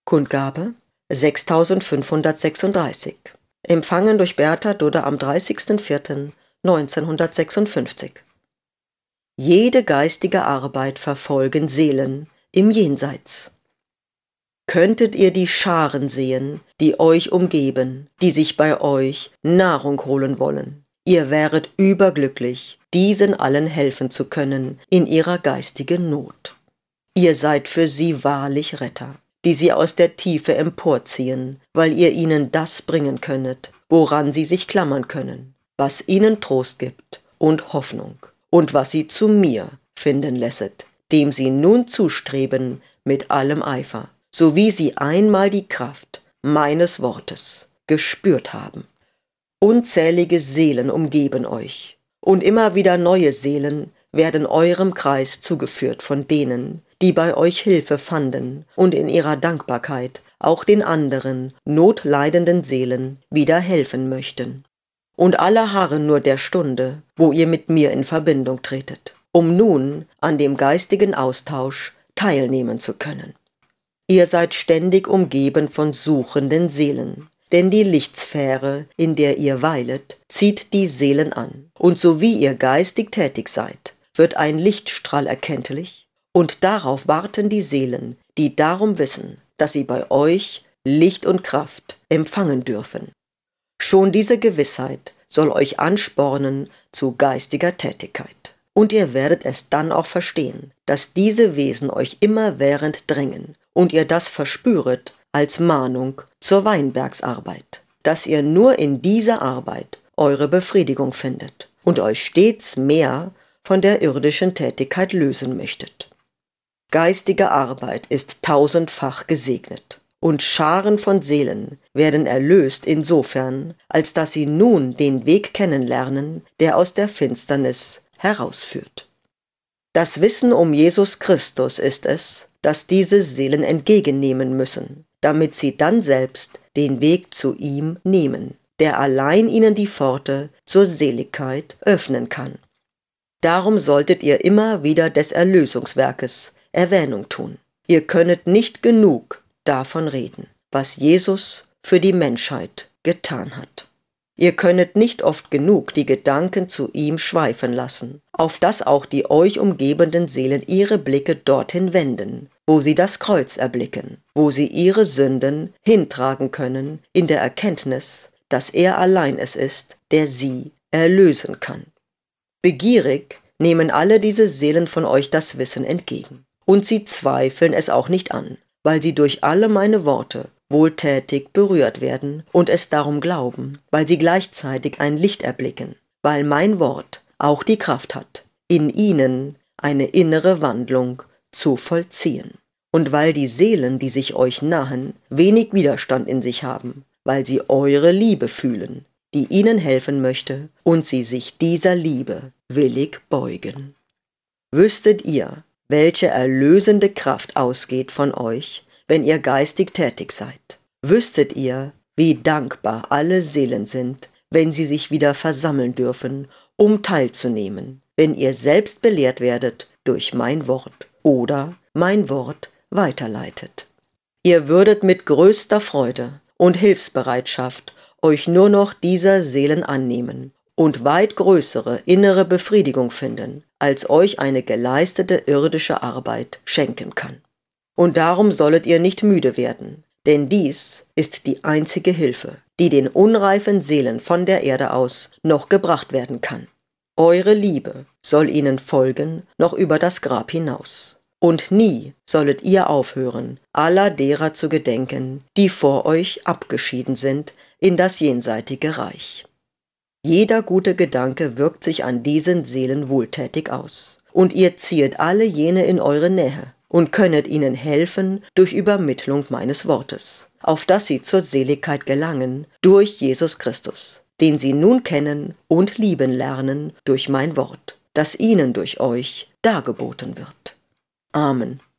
Kundgabe 6536. Empfangen durch Bertha Dudde am 30.04.1956. Jede geistige Arbeit verfolgen Seelen im Jenseits. Könntet ihr die Scharen sehen, die euch umgeben, die sich bei euch Nahrung holen wollen, ihr wäret überglücklich, diesen allen helfen zu können in ihrer geistigen Not. Ihr seid für sie wahrlich Retter, die sie aus der Tiefe emporziehen, weil ihr ihnen das bringen könnet, woran sie sich klammern können, was ihnen Trost gibt und Hoffnung und was sie zu mir finden lässet, dem sie nun zustreben mit allem Eifer, so wie sie einmal die Kraft meines Wortes gespürt haben. Unzählige Seelen umgeben euch, und immer wieder neue Seelen werden eurem Kreis zugeführt von denen, die bei euch Hilfe fanden und in ihrer Dankbarkeit auch den anderen, notleidenden Seelen wieder helfen möchten. Und alle harren nur der Stunde, wo ihr mit mir in Verbindung tretet, um nun an dem geistigen Austausch teilnehmen zu können. Ihr seid ständig umgeben von suchenden Seelen, denn die Lichtsphäre, in der ihr weilet, zieht die Seelen an. Und so wie ihr geistig tätig seid, wird ein Lichtstrahl erkenntlich, und darauf warten die Seelen, die darum wissen, dass sie bei euch Licht und Kraft empfangen dürfen. Schon diese Gewissheit soll euch anspornen zu geistiger Tätigkeit. Und ihr werdet es dann auch verstehen, dass diese Wesen euch immerwährend drängen und ihr das verspüret als Mahnung zur Weinbergsarbeit, dass ihr nur in dieser Arbeit eure Befriedigung findet und euch stets mehr von der irdischen Tätigkeit lösen möchtet. Geistige Arbeit ist tausendfach gesegnet, und Scharen von Seelen werden erlöst insofern, als dass sie nun den Weg kennenlernen, der aus der Finsternis herausführt. Das Wissen um Jesus Christus ist es, das diese Seelen entgegennehmen müssen, damit sie dann selbst den Weg zu ihm nehmen, der allein ihnen die Pforte zur Seligkeit öffnen kann. Darum solltet ihr immer wieder des Erlösungswerkes Erwähnung tun. Ihr könnet nicht genug davon reden, was Jesus für die Menschheit getan hat. Ihr könnet nicht oft genug die Gedanken zu ihm schweifen lassen, auf dass auch die euch umgebenden Seelen ihre Blicke dorthin wenden, wo sie das Kreuz erblicken, wo sie ihre Sünden hintragen können in der Erkenntnis, dass er allein es ist, der sie erlösen kann. Begierig nehmen alle diese Seelen von euch das Wissen entgegen, und sie zweifeln es auch nicht an, weil sie durch alle meine Worte wohltätig berührt werden und es darum glauben, weil sie gleichzeitig ein Licht erblicken, weil mein Wort auch die Kraft hat, in ihnen eine innere Wandlung zu vollziehen. Und weil die Seelen, die sich euch nahen, wenig Widerstand in sich haben, weil sie eure Liebe fühlen, die ihnen helfen möchte, und sie sich dieser Liebe willig beugen. Wüsstet ihr, welche erlösende Kraft ausgeht von euch, wenn ihr geistig tätig seid? Wüsstet ihr, wie dankbar alle Seelen sind, wenn sie sich wieder versammeln dürfen, um teilzunehmen, wenn ihr selbst belehrt werdet durch mein Wort oder mein Wort weiterleitet? Ihr würdet mit größter Freude und Hilfsbereitschaft euch nur noch dieser Seelen annehmen und weit größere innere Befriedigung finden, als euch eine geleistete irdische Arbeit schenken kann. Und darum sollet ihr nicht müde werden, denn dies ist die einzige Hilfe, die den unreifen Seelen von der Erde aus noch gebracht werden kann. Eure Liebe soll ihnen folgen noch über das Grab hinaus. Und nie sollet ihr aufhören, aller derer zu gedenken, die vor euch abgeschieden sind in das jenseitige Reich. Jeder gute Gedanke wirkt sich an diesen Seelen wohltätig aus, und ihr ziehet alle jene in eure Nähe und könnet ihnen helfen durch Übermittlung meines Wortes, auf dass sie zur Seligkeit gelangen durch Jesus Christus, den sie nun kennen und lieben lernen durch mein Wort, das ihnen durch euch dargeboten wird. Amen.